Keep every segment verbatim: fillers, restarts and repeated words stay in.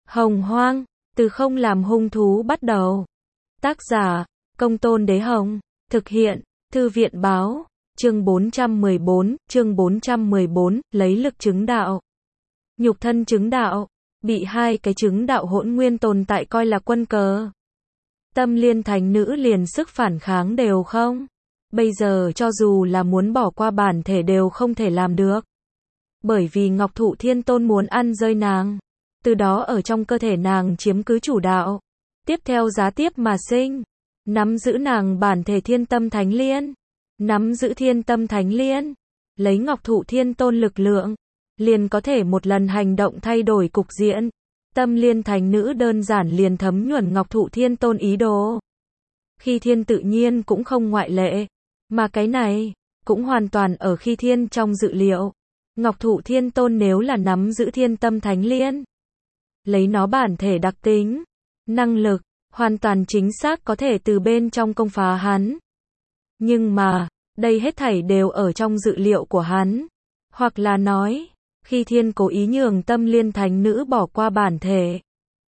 Hồng Hoang, từ không làm hung thú bắt đầu. Tác giả, Công Tôn Đế Hồng. Thực hiện, Thư viện Báo. Chương bốn trăm mười bốn, chương bốn trăm mười bốn, lấy lực chứng đạo. Nhục thân chứng đạo, bị hai cái chứng đạo hỗn nguyên tồn tại coi là quân cờ. Tâm Liên Thánh Nữ liền sức phản kháng đều không. Bây giờ cho dù là muốn bỏ qua bản thể đều không thể làm được. Bởi vì Ngọc Thụ Thiên Tôn muốn ăn rơi nàng. Từ đó ở trong cơ thể nàng chiếm cứ chủ đạo. Tiếp theo giá tiếp mà sinh. Nắm giữ nàng bản thể Thiên Tâm Thánh Liên. Nắm giữ Thiên Tâm Thánh Liên. Lấy Ngọc Thụ Thiên Tôn lực lượng. Liền có thể một lần hành động thay đổi cục diện. Tâm Liên Thánh Nữ đơn giản liền thấm nhuần Ngọc Thụ Thiên Tôn ý đồ. Khi Thiên tự nhiên cũng không ngoại lệ. Mà cái này, cũng hoàn toàn ở Khi Thiên trong dự liệu. Ngọc Thụ Thiên Tôn nếu là nắm giữ Thiên Tâm Thánh Liên. Lấy nó bản thể đặc tính, năng lực, hoàn toàn chính xác có thể từ bên trong công phá hắn. Nhưng mà, đây hết thảy đều ở trong dự liệu của hắn. Hoặc là nói, Khi Thiên cố ý nhường Tâm Liên Thánh Nữ bỏ qua bản thể.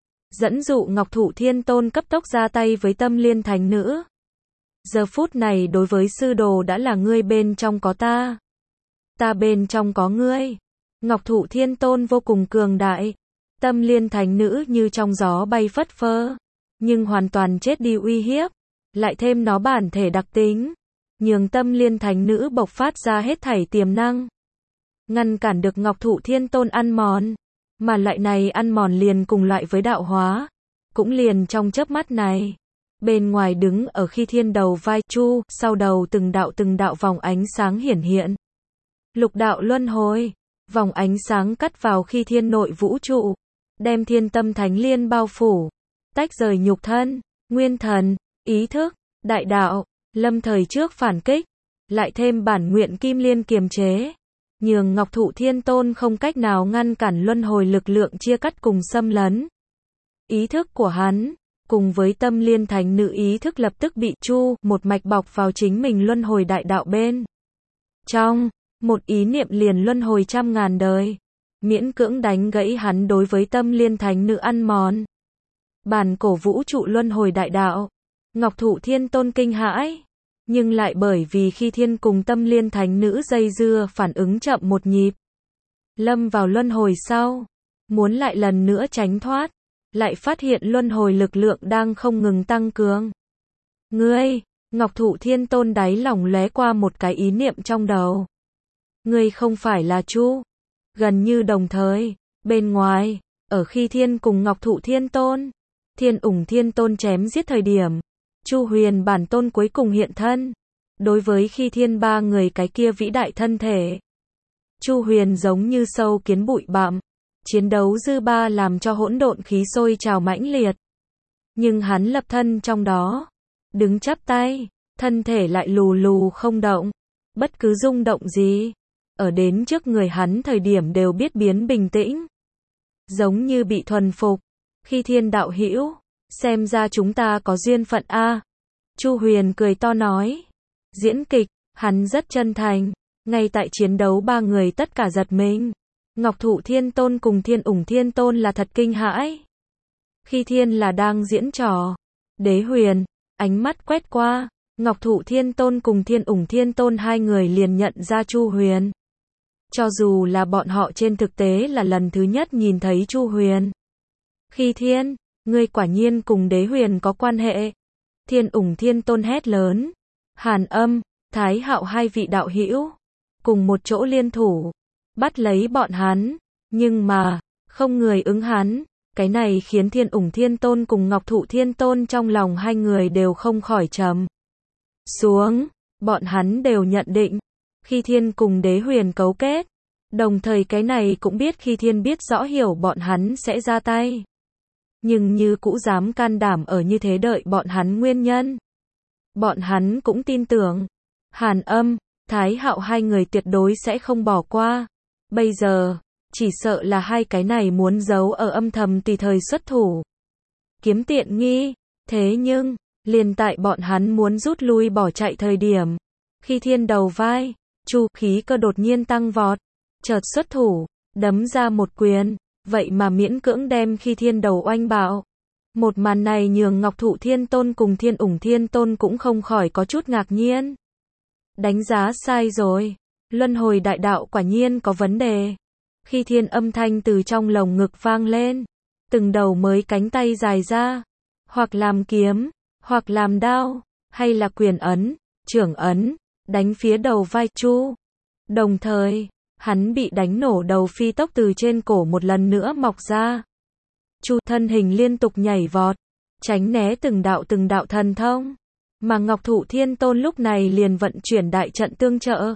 Dẫn dụ Ngọc Thụ Thiên Tôn cấp tốc ra tay với Tâm Liên Thánh Nữ. Giờ phút này đối với sư đồ đã là ngươi bên trong có ta. Ta bên trong có ngươi. Ngọc Thụ Thiên Tôn vô cùng cường đại. Tâm Liên Thánh Nữ như trong gió bay phất phơ. Nhưng hoàn toàn chết đi uy hiếp. Lại thêm nó bản thể đặc tính. Nhường Tâm Liên Thánh Nữ bộc phát ra hết thảy tiềm năng. Ngăn cản được Ngọc Thụ Thiên Tôn ăn mòn. Mà loại này ăn mòn liền cùng loại với đạo hóa. Cũng liền trong chớp mắt này. Bên ngoài đứng ở Khi Thiên đầu vai chu, sau đầu từng đạo từng đạo vòng ánh sáng hiển hiện. Lục đạo luân hồi, vòng ánh sáng cắt vào Khi Thiên nội vũ trụ, đem Thiên Tâm Thánh Liên bao phủ, tách rời nhục thân, nguyên thần, ý thức, đại đạo, lâm thời trước phản kích, lại thêm bản nguyện Kim Liên kiềm chế, nhường Ngọc Thụ Thiên Tôn không cách nào ngăn cản luân hồi lực lượng chia cắt cùng xâm lấn. Ý thức của hắn, cùng với Tâm Liên Thánh Nữ ý thức lập tức bị chu, một mạch bọc vào chính mình luân hồi đại đạo bên. Trong, một ý niệm liền luân hồi trăm ngàn đời. Miễn cưỡng đánh gãy hắn đối với Tâm Liên Thánh Nữ ăn mòn. Bản cổ vũ trụ luân hồi đại đạo. Ngọc Thụ Thiên Tôn kinh hãi. Nhưng lại bởi vì Khi Thiên cùng Tâm Liên Thánh Nữ dây dưa phản ứng chậm một nhịp. Lâm vào luân hồi sau. Muốn lại lần nữa tránh thoát. Lại phát hiện luân hồi lực lượng đang không ngừng tăng cường. Ngươi, Ngọc Thụ Thiên Tôn đáy lòng lóe qua một cái ý niệm trong đầu. Ngươi không phải là Chu. Gần như đồng thời, bên ngoài, ở Khi Thiên cùng Ngọc Thụ Thiên Tôn, Thiên Ủng Thiên Tôn chém giết thời điểm, Chu Huyền bản tôn cuối cùng hiện thân. Đối với Khi Thiên ba người cái kia vĩ đại thân thể, Chu Huyền giống như sâu kiến bụi bặm. Chiến đấu dư ba làm cho hỗn độn khí sôi trào mãnh liệt. Nhưng hắn lập thân trong đó, đứng chắp tay, thân thể lại lù lù không động. Bất cứ rung động gì, ở đến trước người hắn thời điểm đều biết biến bình tĩnh. Giống như bị thuần phục. Khi Thiên đạo hữu, xem ra chúng ta có duyên phận a. Chu Huyền cười to nói. Diễn kịch, hắn rất chân thành. Ngay tại chiến đấu ba người tất cả giật mình. Ngọc Thụ Thiên Tôn cùng Thiên Ủng Thiên Tôn là thật kinh hãi. Khi Thiên là đang diễn trò. Đế Huyền, ánh mắt quét qua, Ngọc Thụ Thiên Tôn cùng Thiên Ủng Thiên Tôn hai người liền nhận ra Chu Huyền. Cho dù là bọn họ trên thực tế là lần thứ nhất nhìn thấy Chu Huyền. Khi Thiên, ngươi quả nhiên cùng Đế Huyền có quan hệ. Thiên Ủng Thiên Tôn hét lớn. Hàn Âm, Thái Hạo hai vị đạo hữu, cùng một chỗ liên thủ. Bắt lấy bọn hắn, nhưng mà, không người ứng hắn. Cái này khiến Thiên Ủng Thiên Tôn cùng Ngọc Thụ Thiên Tôn trong lòng hai người đều không khỏi trầm xuống. Bọn hắn đều nhận định, Khi Thiên cùng Đế Huyền cấu kết. Đồng thời cái này cũng biết Khi Thiên biết rõ hiểu bọn hắn sẽ ra tay. Nhưng như cũ dám can đảm ở như thế đợi bọn hắn nguyên nhân. Bọn hắn cũng tin tưởng, Hàn Âm, Thái Hạo hai người tuyệt đối sẽ không bỏ qua. Bây giờ, chỉ sợ là hai cái này muốn giấu ở âm thầm tùy thời xuất thủ. Kiếm tiện nghi, thế nhưng, liền tại bọn hắn muốn rút lui bỏ chạy thời điểm. Khi Thiên đầu vai, chu khí cơ đột nhiên tăng vọt, chợt xuất thủ, đấm ra một quyền, vậy mà miễn cưỡng đem khi thiên đầu oanh bạo. Một màn này nhường Ngọc Thụ Thiên Tôn cùng Thiên Ủng Thiên Tôn cũng không khỏi có chút ngạc nhiên. Đánh giá sai rồi, luân hồi đại đạo quả nhiên có vấn đề. Khi thiên âm thanh từ trong lồng ngực vang lên, từng đầu mới cánh tay dài ra, hoặc làm kiếm, hoặc làm đao, hay là quyền ấn, trưởng ấn, đánh phía đầu vai Chu. Đồng thời, hắn bị đánh nổ đầu phi tốc từ trên cổ một lần nữa mọc ra. Chu thân hình liên tục nhảy vọt, tránh né từng đạo từng đạo thần thông, mà Ngọc Thụ Thiên Tôn lúc này liền vận chuyển đại trận tương trợ.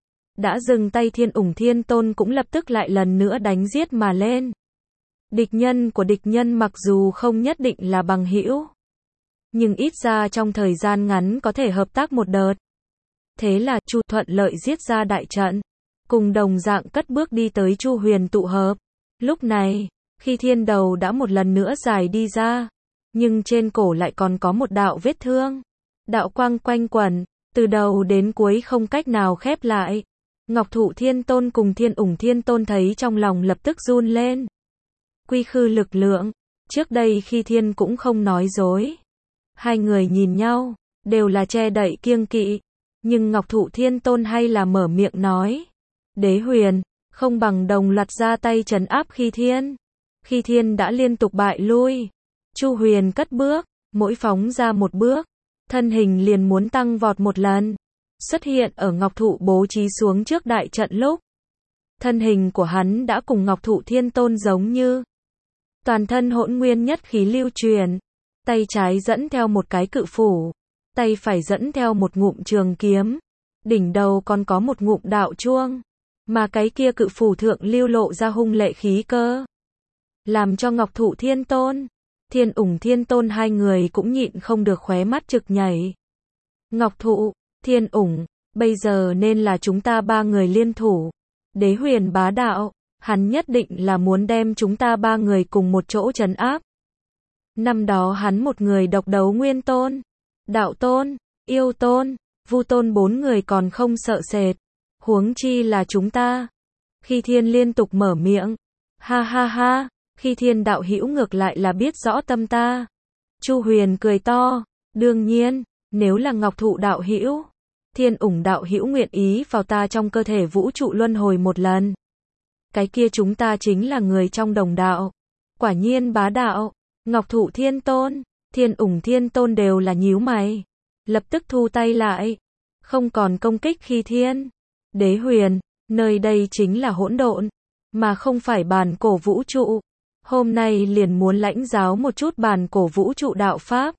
Đã dừng tay Thiên Ủng Thiên Tôn cũng lập tức lại lần nữa đánh giết mà lên. Địch nhân của địch nhân mặc dù không nhất định là bằng hữu, nhưng ít ra trong thời gian ngắn có thể hợp tác một đợt. Thế là Chu thuận lợi giết ra đại trận, cùng đồng dạng cất bước đi tới Chu Huyền tụ hợp. Lúc này, khi thiên đầu đã một lần nữa dài đi ra, nhưng trên cổ lại còn có một đạo vết thương. Đạo quang quanh quẩn, từ đầu đến cuối không cách nào khép lại. Ngọc Thụ Thiên Tôn cùng Thiên Ủng Thiên Tôn thấy trong lòng lập tức run lên. Quy khư lực lượng, trước đây khi thiên cũng không nói dối. Hai người nhìn nhau, đều là che đậy kiêng kỵ, nhưng Ngọc Thụ Thiên Tôn hay là mở miệng nói. Đế Huyền, không bằng đồng loạt ra tay trấn áp khi thiên. Khi thiên đã liên tục bại lui, Chu Huyền cất bước, mỗi phóng ra một bước, thân hình liền muốn tăng vọt một lần. Xuất hiện ở Ngọc Thụ bố trí xuống trước đại trận lúc. Thân hình của hắn đã cùng Ngọc Thụ Thiên Tôn giống như. Toàn thân hỗn nguyên nhất khí lưu truyền. Tay trái dẫn theo một cái cự phủ. Tay phải dẫn theo một ngụm trường kiếm. Đỉnh đầu còn có một ngụm đạo chuông. Mà cái kia cự phủ thượng lưu lộ ra hung lệ khí cơ. Làm cho Ngọc Thụ Thiên Tôn, Thiên Ủng Thiên Tôn hai người cũng nhịn không được khóe mắt trực nhảy. Ngọc Thụ, Thiên Ủng, bây giờ nên là chúng ta ba người liên thủ. Đế Huyền bá đạo, hắn nhất định là muốn đem chúng ta ba người cùng một chỗ trấn áp. Năm đó hắn một người độc đấu Nguyên Tôn, Đạo Tôn, Yêu Tôn, Vu Tôn bốn người còn không sợ sệt. Huống chi là chúng ta. Khi thiên liên tục mở miệng. Ha ha ha, khi thiên đạo hữu ngược lại là biết rõ tâm ta. Chu Huyền cười to, đương nhiên, nếu là Ngọc Thụ đạo hữu, Thiên Ủng đạo hữu nguyện ý vào ta trong cơ thể vũ trụ luân hồi một lần. Cái kia chúng ta chính là người trong đồng đạo. Quả nhiên bá đạo. Ngọc Thụ Thiên Tôn, Thiên Ủng Thiên Tôn đều là nhíu mày. Lập tức thu tay lại. Không còn công kích khi thiên. Đế Huyền, nơi đây chính là hỗn độn, mà không phải bản cổ vũ trụ. Hôm nay liền muốn lãnh giáo một chút bản cổ vũ trụ đạo pháp.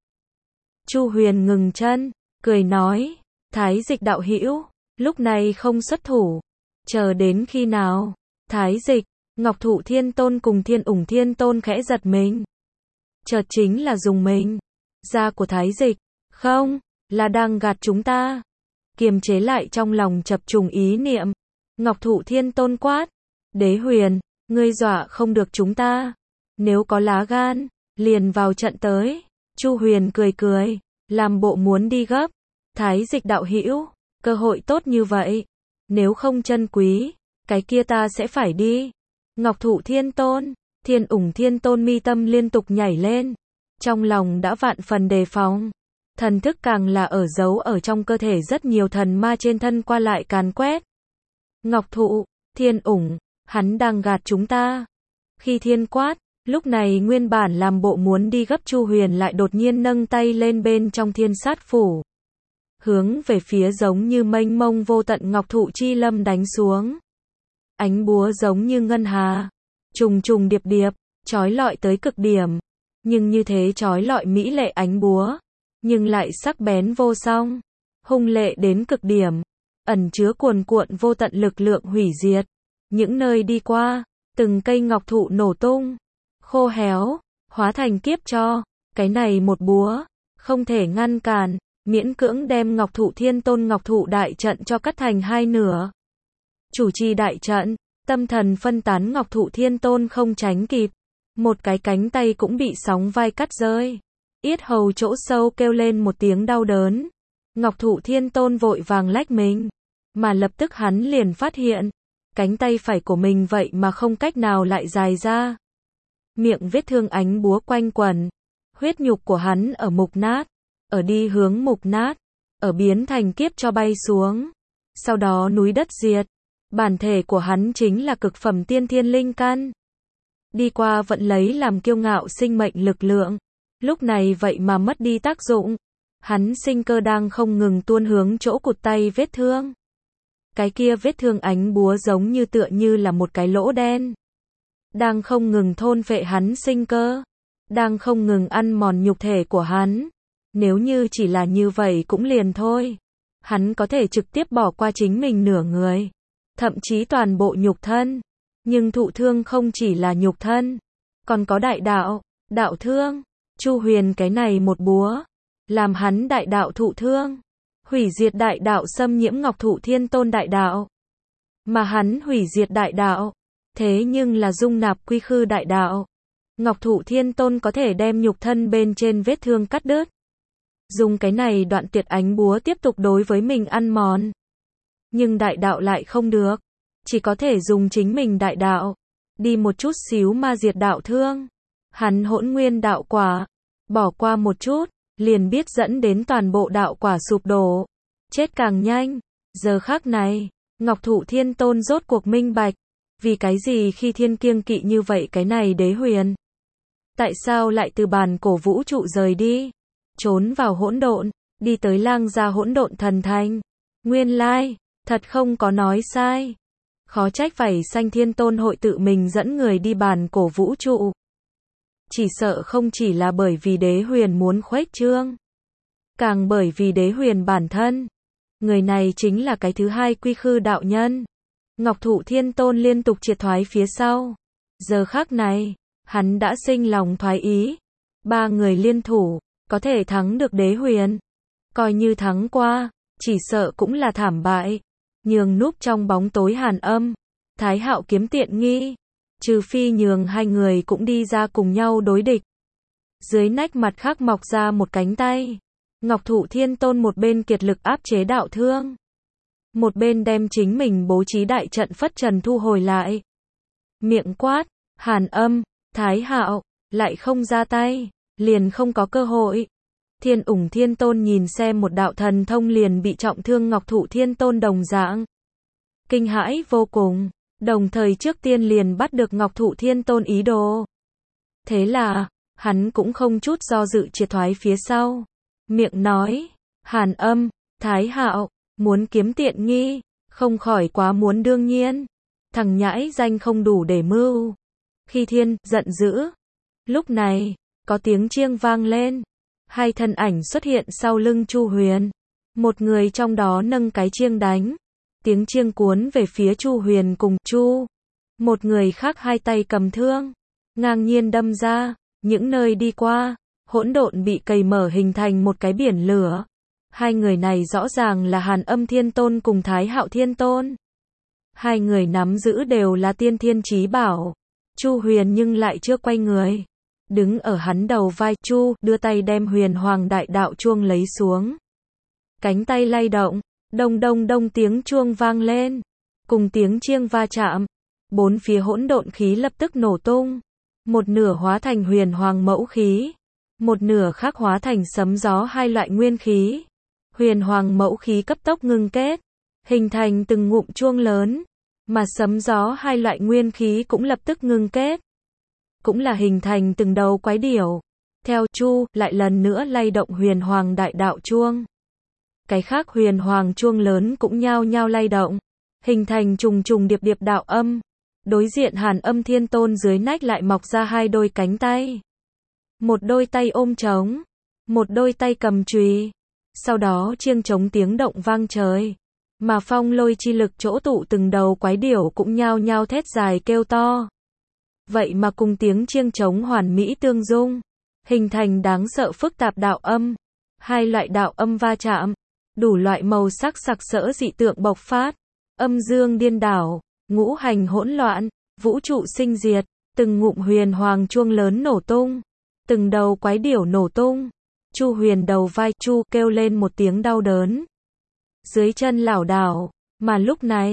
Chu Huyền ngừng chân, cười nói, Thái Dịch đạo hữu, lúc này không xuất thủ, chờ đến khi nào? Thái Dịch, Ngọc Thụ Thiên Tôn cùng Thiên Ủng Thiên Tôn khẽ giật mình. Chợt chính là dùng mình. Da của Thái Dịch, không, là đang gạt chúng ta. Kiềm chế lại trong lòng chập trùng ý niệm. Ngọc Thụ Thiên Tôn quát, Đế Huyền, ngươi dọa không được chúng ta. Nếu có lá gan, liền vào trận tới. Chu Huyền cười cười, làm bộ muốn đi gấp. Thái Dịch đạo hữu, cơ hội tốt như vậy, nếu không trân quý, cái kia ta sẽ phải đi. Ngọc Thụ Thiên Tôn, Thiên Ủng Thiên Tôn mi tâm liên tục nhảy lên, trong lòng đã vạn phần đề phòng, thần thức càng là ở giấu ở trong cơ thể rất nhiều thần ma trên thân qua lại càn quét. Ngọc Thụ, Thiên Ủng, hắn đang gạt chúng ta. Khi thiên quát, lúc này nguyên bản làm bộ muốn đi gấp Chu Huyền lại đột nhiên nâng tay lên bên trong thiên sát phủ. Hướng về phía giống như mênh mông vô tận Ngọc Thụ chi lâm đánh xuống. Ánh búa giống như ngân hà, trùng trùng điệp điệp, chói lọi tới cực điểm. Nhưng như thế chói lọi mỹ lệ ánh búa, nhưng lại sắc bén vô song, hung lệ đến cực điểm, ẩn chứa cuồn cuộn vô tận lực lượng hủy diệt. Những nơi đi qua, từng cây ngọc thụ nổ tung, khô héo, hóa thành kiếp cho. Cái này một búa, không thể ngăn cản, miễn cưỡng đem Ngọc Thụ Thiên Tôn Ngọc Thụ đại trận cho cắt thành hai nửa. Chủ trì đại trận, tâm thần phân tán Ngọc Thụ Thiên Tôn không tránh kịp, một cái cánh tay cũng bị sóng vai cắt rơi. Yết hầu chỗ sâu kêu lên một tiếng đau đớn. Ngọc Thụ Thiên Tôn vội vàng lách mình, mà lập tức hắn liền phát hiện, cánh tay phải của mình vậy mà không cách nào lại dài ra. Miệng vết thương ánh búa quanh quẩn, huyết nhục của hắn ở mục nát, ở đi hướng mục nát, ở biến thành kiếp cho bay xuống. Sau đó núi đất diệt, bản thể của hắn chính là cực phẩm tiên thiên linh căn. Đi qua vẫn lấy làm kiêu ngạo sinh mệnh lực lượng, lúc này vậy mà mất đi tác dụng. Hắn sinh cơ đang không ngừng tuôn hướng chỗ cụt tay vết thương. Cái kia vết thương ánh búa giống như tựa như là một cái lỗ đen, đang không ngừng thôn phệ hắn sinh cơ, đang không ngừng ăn mòn nhục thể của hắn. Nếu như chỉ là như vậy cũng liền thôi. Hắn có thể trực tiếp bỏ qua chính mình nửa người, thậm chí toàn bộ nhục thân. Nhưng thụ thương không chỉ là nhục thân, còn có đại đạo, đạo thương. Chu Huyền cái này một búa, làm hắn đại đạo thụ thương, hủy diệt đại đạo xâm nhiễm Ngọc Thụ Thiên Tôn đại đạo. Mà hắn hủy diệt đại đạo, thế nhưng là dung nạp quy khư đại đạo. Ngọc Thụ Thiên Tôn có thể đem nhục thân bên trên vết thương cắt đứt. Dùng cái này đoạn tuyệt ánh búa tiếp tục đối với mình ăn mòn. Nhưng đại đạo lại không được. Chỉ có thể dùng chính mình đại đạo. Đi một chút xíu ma diệt đạo thương. Hắn hỗn nguyên đạo quả. Bỏ qua một chút, liền biết dẫn đến toàn bộ đạo quả sụp đổ. Chết càng nhanh. Giờ khắc này, Ngọc Thụ Thiên Tôn rốt cuộc minh bạch. Vì cái gì khi thiên kiêng kỵ như vậy cái này đế huyền? Tại sao lại từ bàn cổ vũ trụ rời đi? Trốn vào hỗn độn, đi tới lang gia hỗn độn thần thành. Nguyên lai, thật không có nói sai. Khó trách vảy xanh Thiên Tôn hội tự mình dẫn người đi bàn cổ vũ trụ. Chỉ sợ không chỉ là bởi vì đế huyền muốn khuếch trương, càng bởi vì đế huyền bản thân. Người này chính là cái thứ hai quy khư đạo nhân. Ngọc Thụ Thiên Tôn liên tục triệt thoái phía sau. Giờ khắc này, hắn đã sinh lòng thoái ý. Ba người liên thủ, có thể thắng được đế huyền. Coi như thắng qua, chỉ sợ cũng là thảm bại. Nhường núp trong bóng tối Hàn Âm, Thái Hạo kiếm tiện nghi. Trừ phi nhường hai người cũng đi ra cùng nhau đối địch. Dưới nách mặt khác mọc ra một cánh tay. Ngọc Thụ Thiên Tôn một bên kiệt lực áp chế đạo thương, một bên đem chính mình bố trí đại trận phất trần thu hồi lại. Miệng quát, Hàn Âm, Thái Hạo, lại không ra tay, liền không có cơ hội. Thiên Ủng Thiên Tôn nhìn xem một đạo thần thông liền bị trọng thương Ngọc Thụ Thiên Tôn đồng dạng. Kinh hãi vô cùng, đồng thời trước tiên liền bắt được Ngọc Thụ Thiên Tôn ý đồ. Thế là, hắn cũng không chút do dự triệt thoái phía sau. Miệng nói, Hàn Âm, Thái Hạo, muốn kiếm tiện nghi, không khỏi quá muốn đương nhiên. Thằng nhãi danh không đủ để mưu. Khi thiên, giận dữ. Lúc này, có tiếng chiêng vang lên. Hai thân ảnh xuất hiện sau lưng Chu Huyền. Một người trong đó nâng cái chiêng đánh. Tiếng chiêng cuốn về phía Chu Huyền cùng Chu. Một người khác hai tay cầm thương, ngang nhiên đâm ra. Những nơi đi qua, hỗn độn bị cày mở hình thành một cái biển lửa. Hai người này rõ ràng là Hàn Âm Thiên Tôn cùng Thái Hạo Thiên Tôn. Hai người nắm giữ đều là tiên thiên chí bảo. Chu Huyền nhưng lại chưa quay người. Đứng ở hắn đầu vai Chu, đưa tay đem Huyền Hoàng Đại Đạo chuông lấy xuống. Cánh tay lay động, đông đông đông tiếng chuông vang lên. Cùng tiếng chiêng va chạm. Bốn phía hỗn độn khí lập tức nổ tung. Một nửa hóa thành Huyền Hoàng mẫu khí. Một nửa khác hóa thành sấm gió hai loại nguyên khí. Huyền Hoàng mẫu khí cấp tốc ngưng kết, hình thành từng ngụm chuông lớn, mà sấm gió hai loại nguyên khí cũng lập tức ngưng kết, cũng là hình thành từng đầu quái điểu. Theo Chu, lại lần nữa lay động Huyền Hoàng Đại Đạo chuông. Cái khác Huyền Hoàng chuông lớn cũng nhao nhao lay động, hình thành trùng trùng điệp điệp đạo âm. Đối diện Hàn Âm Thiên Tôn dưới nách lại mọc ra hai đôi cánh tay. Một đôi tay ôm trống, một đôi tay cầm chùy. Sau đó chiêng trống tiếng động vang trời, mà phong lôi chi lực chỗ tụ từng đầu quái điểu cũng nhao nhao thét dài kêu to. Vậy mà cùng tiếng chiêng trống hoàn mỹ tương dung, hình thành đáng sợ phức tạp đạo âm. Hai loại đạo âm va chạm, đủ loại màu sắc sặc sỡ dị tượng bộc phát, âm dương điên đảo, ngũ hành hỗn loạn, vũ trụ sinh diệt, từng ngụm Huyền Hoàng chuông lớn nổ tung, từng đầu quái điểu nổ tung. Chu Huyền đầu vai Chu kêu lên một tiếng đau đớn. Dưới chân lảo đảo, mà lúc này,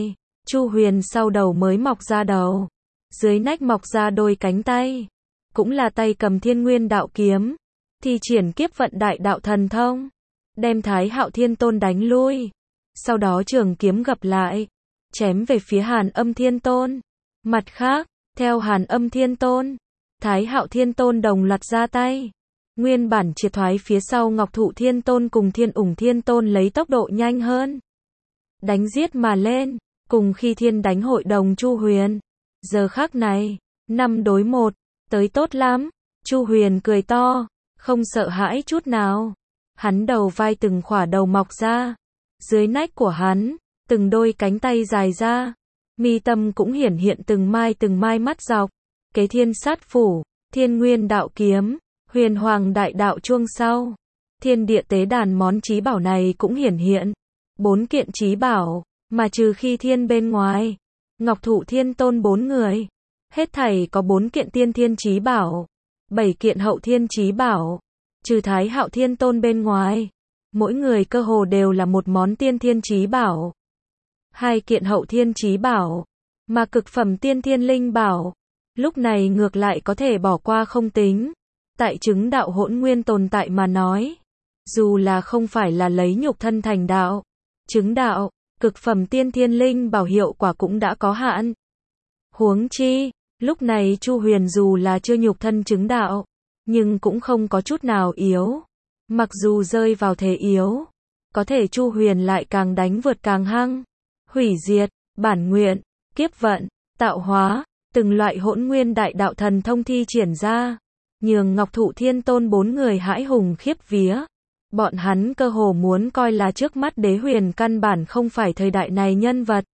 Chu Huyền sau đầu mới mọc ra đầu, dưới nách mọc ra đôi cánh tay, cũng là tay cầm Thiên Nguyên đạo kiếm, thi triển kiếp vận đại đạo thần thông, đem Thái Hạo Thiên Tôn đánh lui, sau đó trường kiếm gập lại, chém về phía Hàn Âm Thiên Tôn. Mặt khác, theo Hàn Âm Thiên Tôn, Thái Hạo Thiên Tôn đồng loạt ra tay, nguyên bản triệt thoái phía sau Ngọc Thụ Thiên Tôn cùng Thiên Ủng Thiên Tôn lấy tốc độ nhanh hơn, đánh giết mà lên, cùng khi thiên đánh hội đồng Chu Huyền. Giờ khắc này, năm đối một, tới tốt lắm, Chu Huyền cười to, không sợ hãi chút nào. Hắn đầu vai từng khỏa đầu mọc ra, dưới nách của hắn, từng đôi cánh tay dài ra, mi tâm cũng hiển hiện từng mai từng mai mắt dọc, kế thiên sát phủ, Thiên Nguyên đạo kiếm, Huyền Hoàng đại đạo chuông sau, thiên địa tế đàn món chí bảo này cũng hiển hiện. Bốn kiện chí bảo, mà trừ khi thiên bên ngoài, Ngọc Thụ Thiên Tôn bốn người, hết thảy có bốn kiện tiên thiên chí bảo, bảy kiện hậu thiên chí bảo, trừ Thái Hạo Thiên Tôn bên ngoài, mỗi người cơ hồ đều là một món tiên thiên chí bảo. Hai kiện hậu thiên chí bảo, mà cực phẩm tiên thiên linh bảo, lúc này ngược lại có thể bỏ qua không tính. Tại chứng đạo hỗn nguyên tồn tại mà nói, dù là không phải là lấy nhục thân thành đạo, chứng đạo, cực phẩm tiên thiên linh bảo hiệu quả cũng đã có hạn. Huống chi, lúc này Chu Huyền dù là chưa nhục thân chứng đạo, nhưng cũng không có chút nào yếu. Mặc dù rơi vào thế yếu, có thể Chu Huyền lại càng đánh vượt càng hăng. Hủy diệt, bản nguyện, kiếp vận, tạo hóa, từng loại hỗn nguyên đại đạo thần thông thi triển ra, nhường Ngọc Thụ Thiên Tôn bốn người hãi hùng khiếp vía. Bọn hắn cơ hồ muốn coi là trước mắt Đế Huyền căn bản không phải thời đại này nhân vật,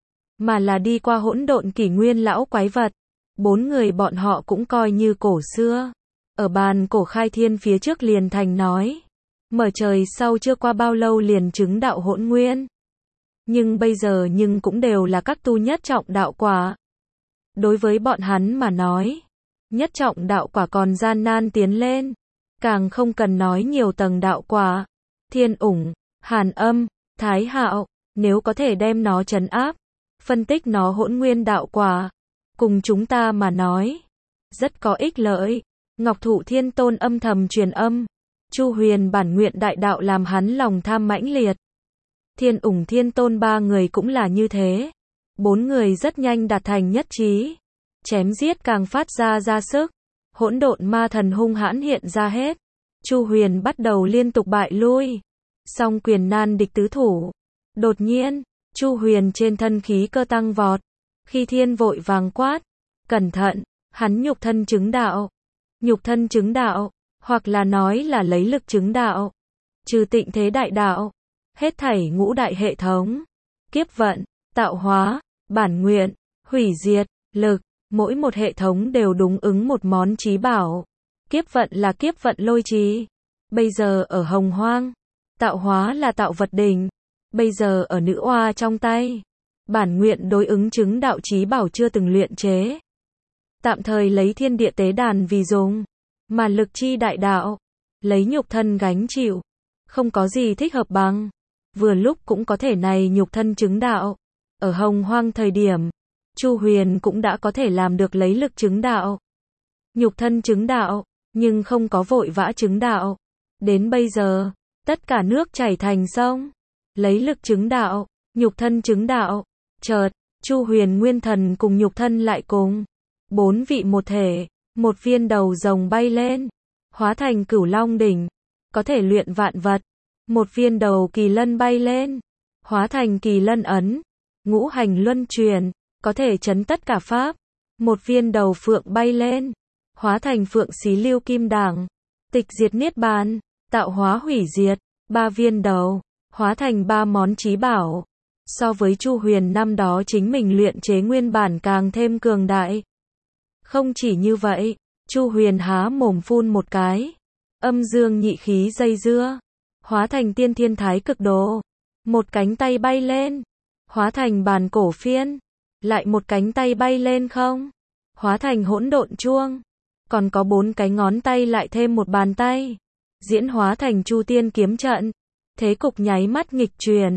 mà là đi qua hỗn độn kỷ nguyên lão quái vật. Bốn người bọn họ cũng coi như cổ xưa. Ở bàn cổ khai thiên phía trước liền thành nói, mở trời sau chưa qua bao lâu liền chứng đạo hỗn nguyên. Nhưng bây giờ nhưng cũng đều là các tu nhất trọng đạo quả. Đối với bọn hắn mà nói, nhất trọng đạo quả còn gian nan tiến lên, càng không cần nói nhiều tầng đạo quả. Thiên Ủng, Hàn Âm, Thái Hạo, nếu có thể đem nó trấn áp, phân tích nó hỗn nguyên đạo quả, cùng chúng ta mà nói, rất có ích lợi. Ngọc Thụ Thiên Tôn âm thầm truyền âm, Chu Huyền bản nguyện đại đạo làm hắn lòng tham mãnh liệt. Thiên Ủng Thiên Tôn ba người cũng là như thế. Bốn người rất nhanh đạt thành nhất trí, chém giết càng phát ra ra sức, hỗn độn ma thần hung hãn hiện ra hết. Chu Huyền bắt đầu liên tục bại lui, song quyền nan địch tứ thủ. Đột nhiên, Chu Huyền trên thân khí cơ tăng vọt, khi thiên vội vàng quát, cẩn thận, hắn nhục thân chứng đạo. Nhục thân chứng đạo, hoặc là nói là lấy lực chứng đạo, trừ tịnh thế đại đạo, hết thảy ngũ đại hệ thống, kiếp vận, tạo hóa, bản nguyện, hủy diệt, lực, mỗi một hệ thống đều đúng ứng một món chí bảo. Kiếp vận là kiếp vận lôi chí, bây giờ ở Hồng Hoang. Tạo hóa là tạo vật đỉnh, bây giờ ở nữ oa trong tay. Bản nguyện đối ứng chứng đạo chí bảo chưa từng luyện chế, tạm thời lấy thiên địa tế đàn vì dùng, mà lực chi đại đạo, lấy nhục thân gánh chịu, không có gì thích hợp bằng. Vừa lúc cũng có thể này nhục thân chứng đạo. Ở Hồng Hoang thời điểm, Chu Huyền cũng đã có thể làm được lấy lực chứng đạo, nhục thân chứng đạo, nhưng không có vội vã chứng đạo. Đến bây giờ, tất cả nước chảy thành sông, lấy lực chứng đạo, nhục thân chứng đạo. Chợt, Chu Huyền nguyên thần cùng nhục thân lại cùng, bốn vị một thể, một viên đầu rồng bay lên, hóa thành Cửu Long đỉnh, có thể luyện vạn vật. Một viên đầu kỳ lân bay lên, hóa thành Kỳ Lân ấn, ngũ hành luân chuyển, có thể chấn tất cả pháp. Một viên đầu phượng bay lên, hóa thành Phượng Xí Lưu Kim Đảng, tịch diệt niết bàn, tạo hóa hủy diệt. Ba viên đầu, hóa thành ba món chí bảo. So với Chu Huyền năm đó chính mình luyện chế nguyên bản càng thêm cường đại. Không chỉ như vậy, Chu Huyền há mồm phun một cái, âm dương nhị khí dây dưa, hóa thành tiên thiên thái cực đồ. Một cánh tay bay lên, hóa thành bàn cổ phiên. Lại một cánh tay bay lên không, hóa thành hỗn độn chuông. Còn có bốn cái ngón tay lại thêm một bàn tay, diễn hóa thành Chu Tiên kiếm trận. Thế cục nháy mắt nghịch chuyển.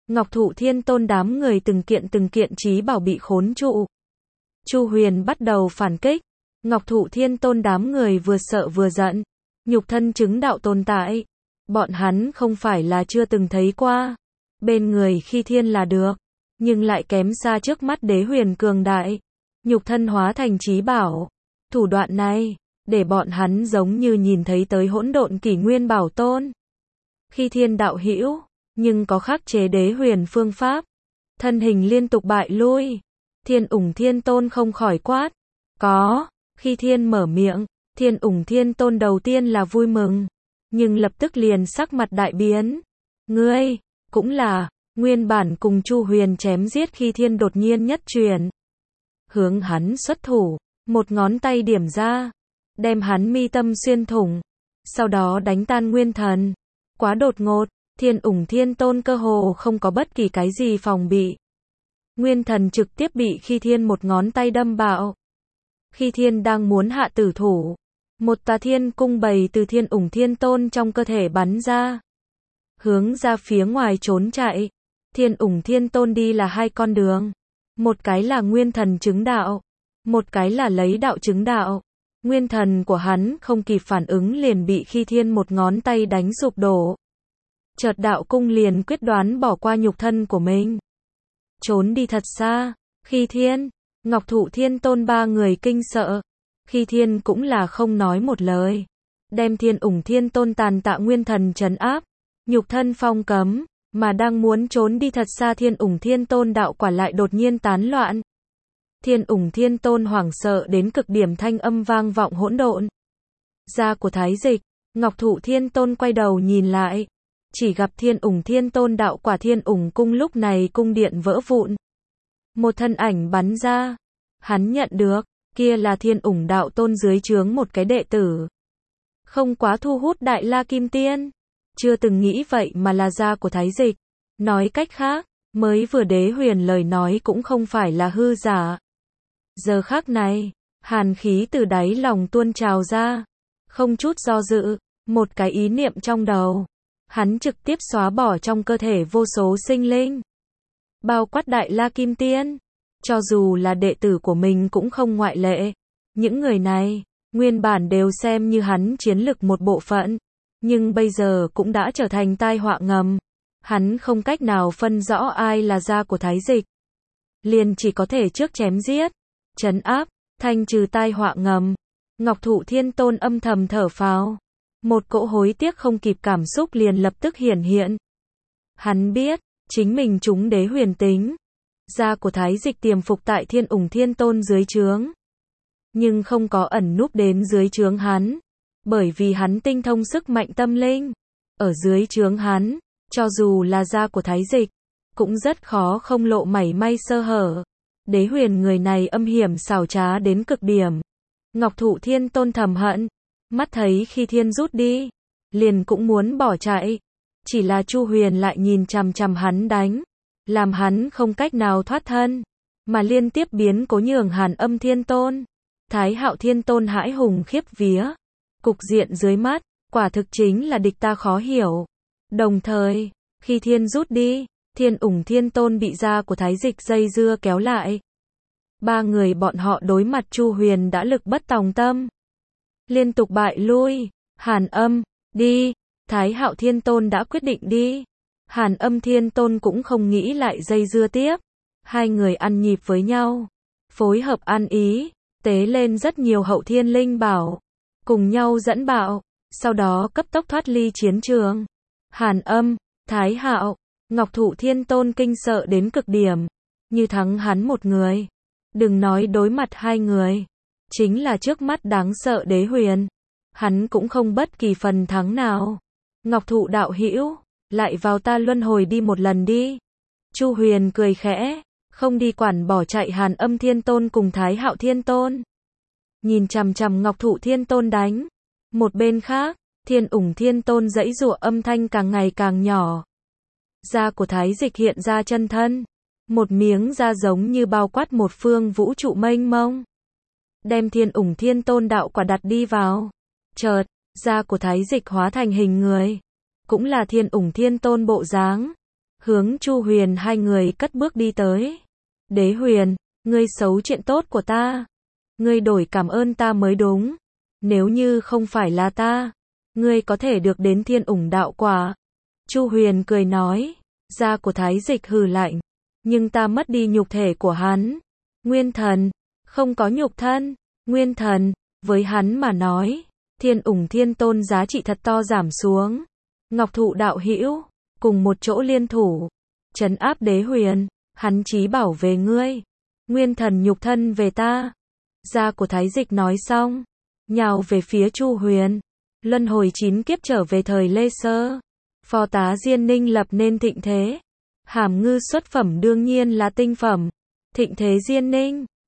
Ngọc Thụ Thiên Tôn đám người từng kiện từng kiện trí bảo bị khốn trụ. Chu Huyền bắt đầu phản kích. Ngọc Thụ Thiên Tôn đám người vừa sợ vừa giận. Nhục thân chứng đạo tồn tại. Bọn hắn không phải là chưa từng thấy qua. Bên người khi thiên là được. Nhưng lại kém xa trước mắt đế huyền cường đại. Nhục thân hóa thành trí bảo. Thủ đoạn này, để bọn hắn giống như nhìn thấy tới hỗn độn kỷ nguyên bảo tôn. Khi thiên đạo hữu, nhưng có khắc chế đế huyền phương pháp. Thân hình liên tục bại lui. Thiên ủng Thiên Tôn không khỏi quát. Có, khi thiên mở miệng, Thiên ủng Thiên Tôn đầu tiên là vui mừng. Nhưng lập tức liền sắc mặt đại biến. Ngươi, cũng là, nguyên bản cùng Chu Huyền chém giết khi thiên đột nhiên nhất chuyển. Hướng hắn xuất thủ, một ngón tay điểm ra, đem hắn mi tâm xuyên thủng. Sau đó đánh tan nguyên thần. Quá đột ngột, Thiên ủng Thiên Tôn cơ hồ không có bất kỳ cái gì phòng bị. Nguyên thần trực tiếp bị khi thiên một ngón tay đâm bạo. Khi thiên đang muốn hạ tử thủ, một tà thiên cung bày từ Thiên ủng Thiên Tôn trong cơ thể bắn ra. Hướng ra phía ngoài trốn chạy. Thiên ủng Thiên Tôn đi là hai con đường. Một cái là nguyên thần chứng đạo. Một cái là lấy đạo chứng đạo. Nguyên thần của hắn không kịp phản ứng liền bị khi thiên một ngón tay đánh sụp đổ. Chợt đạo cung liền quyết đoán bỏ qua nhục thân của mình. Trốn đi thật xa. Khi thiên, Ngọc Thụ Thiên Tôn ba người kinh sợ. Khi thiên cũng là không nói một lời. Đem Thiên ủng Thiên Tôn tàn tạ nguyên thần trấn áp. Nhục thân phong cấm. Mà đang muốn trốn đi thật xa Thiên ủng Thiên Tôn đạo quả lại đột nhiên tán loạn. Thiên ủng Thiên Tôn hoảng sợ đến cực điểm thanh âm vang vọng hỗn độn. Da của Thái Dịch, Ngọc Thụ Thiên Tôn quay đầu nhìn lại. Chỉ gặp Thiên ủng Thiên Tôn đạo quả Thiên ủng cung lúc này cung điện vỡ vụn. Một thân ảnh bắn ra. Hắn nhận được, kia là Thiên ủng đạo tôn dưới trướng một cái đệ tử. Không quá thu hút Đại La Kim Tiên. Chưa từng nghĩ vậy mà là da của Thái Dịch. Nói cách khác, mới vừa đế huyền lời nói cũng không phải là hư giả. Giờ khắc này, hàn khí từ đáy lòng tuôn trào ra. Không chút do dự, một cái ý niệm trong đầu. Hắn trực tiếp xóa bỏ trong cơ thể vô số sinh linh. Bao quát Đại La Kim Tiên. Cho dù là đệ tử của mình cũng không ngoại lệ. Những người này, nguyên bản đều xem như hắn chiến lực một bộ phận. Nhưng bây giờ cũng đã trở thành tai họa ngầm. Hắn không cách nào phân rõ ai là da của Thái Dịch. Liền chỉ có thể trước chém giết, trấn áp, thanh trừ tai họa ngầm. Ngọc Thụ Thiên Tôn âm thầm thở phào. Một cỗ hối tiếc không kịp cảm xúc liền lập tức hiển hiện. Hắn biết, chính mình trúng đế huyền tính. Da của Thái Dịch tiềm phục tại Thiên ủng Thiên Tôn dưới trướng. Nhưng không có ẩn núp đến dưới trướng hắn. Bởi vì hắn tinh thông sức mạnh tâm linh. Ở dưới trướng hắn, cho dù là da của Thái Dịch, cũng rất khó không lộ mảy may sơ hở. Đế huyền người này âm hiểm xảo trá đến cực điểm. Ngọc Thụ Thiên Tôn thầm hận. Mắt thấy khi thiên rút đi, liền cũng muốn bỏ chạy. Chỉ là Chu Huyền lại nhìn chằm chằm hắn đánh. Làm hắn không cách nào thoát thân. Mà liên tiếp biến cố nhường Hàn Âm Thiên Tôn. Thái Hạo Thiên Tôn hãi hùng khiếp vía. Cục diện dưới mắt, quả thực chính là địch ta khó hiểu. Đồng thời, khi thiên rút đi, Thiên ủng Thiên Tôn bị da của Thái Dịch dây dưa kéo lại. Ba người bọn họ đối mặt Chu Huyền đã lực bất tòng tâm. Liên tục bại lui. Hàn Âm, đi. Thái Hạo Thiên Tôn đã quyết định đi. Hàn Âm Thiên Tôn cũng không nghĩ lại dây dưa tiếp. Hai người ăn nhịp với nhau. Phối hợp ăn ý. Tế lên rất nhiều hậu thiên linh bảo. Cùng nhau dẫn bạo. Sau đó cấp tốc thoát ly chiến trường. Hàn Âm, Thái Hạo, Ngọc Thụ Thiên Tôn kinh sợ đến cực điểm. Như thắng hắn một người. Đừng nói đối mặt hai người. Chính là trước mắt đáng sợ đế huyền. Hắn cũng không bất kỳ phần thắng nào. Ngọc Thụ đạo hữu, lại vào ta luân hồi đi một lần đi. Chu Huyền cười khẽ, không đi quản bỏ chạy Hàn Âm Thiên Tôn cùng Thái Hạo Thiên Tôn. Nhìn chằm chằm Ngọc Thụ Thiên Tôn đánh. Một bên khác, Thiên ủng Thiên Tôn giãy giụa âm thanh càng ngày càng nhỏ. Da của Thái Dịch hiện ra chân thân. Một miếng da giống như bao quát một phương vũ trụ mênh mông. Đem Thiên ủng Thiên Tôn đạo quả đặt đi vào. Chợt, da của Thái Dịch hóa thành hình người. Cũng là Thiên ủng Thiên Tôn bộ dáng. hướng Chu Huyền hai người cất bước đi tới. Đế Huyền, ngươi xấu chuyện tốt của ta. Ngươi đổi cảm ơn ta mới đúng. Nếu như không phải là ta, ngươi có thể được đến thiên ủng đạo quả. Chu Huyền cười nói, da của Thái Dịch hừ lạnh, nhưng ta mất đi nhục thể của hắn. Nguyên thần, không có nhục thân, nguyên thần, với hắn mà nói, thiên ủng thiên tôn giá trị thật to giảm xuống. Ngọc Thụ đạo hữu, cùng một chỗ liên thủ, trấn áp Đế Huyền, hắn chí bảo về ngươi, nguyên thần nhục thân về ta. Da của Thái Dịch nói xong, nhào về phía Chu Huyền. Luân hồi chín kiếp trở về thời Lê Sơ, phò tá Diên Ninh lập nên thịnh thế. Hàm ngư xuất phẩm đương nhiên là tinh phẩm. Thịnh thế Diên Ninh,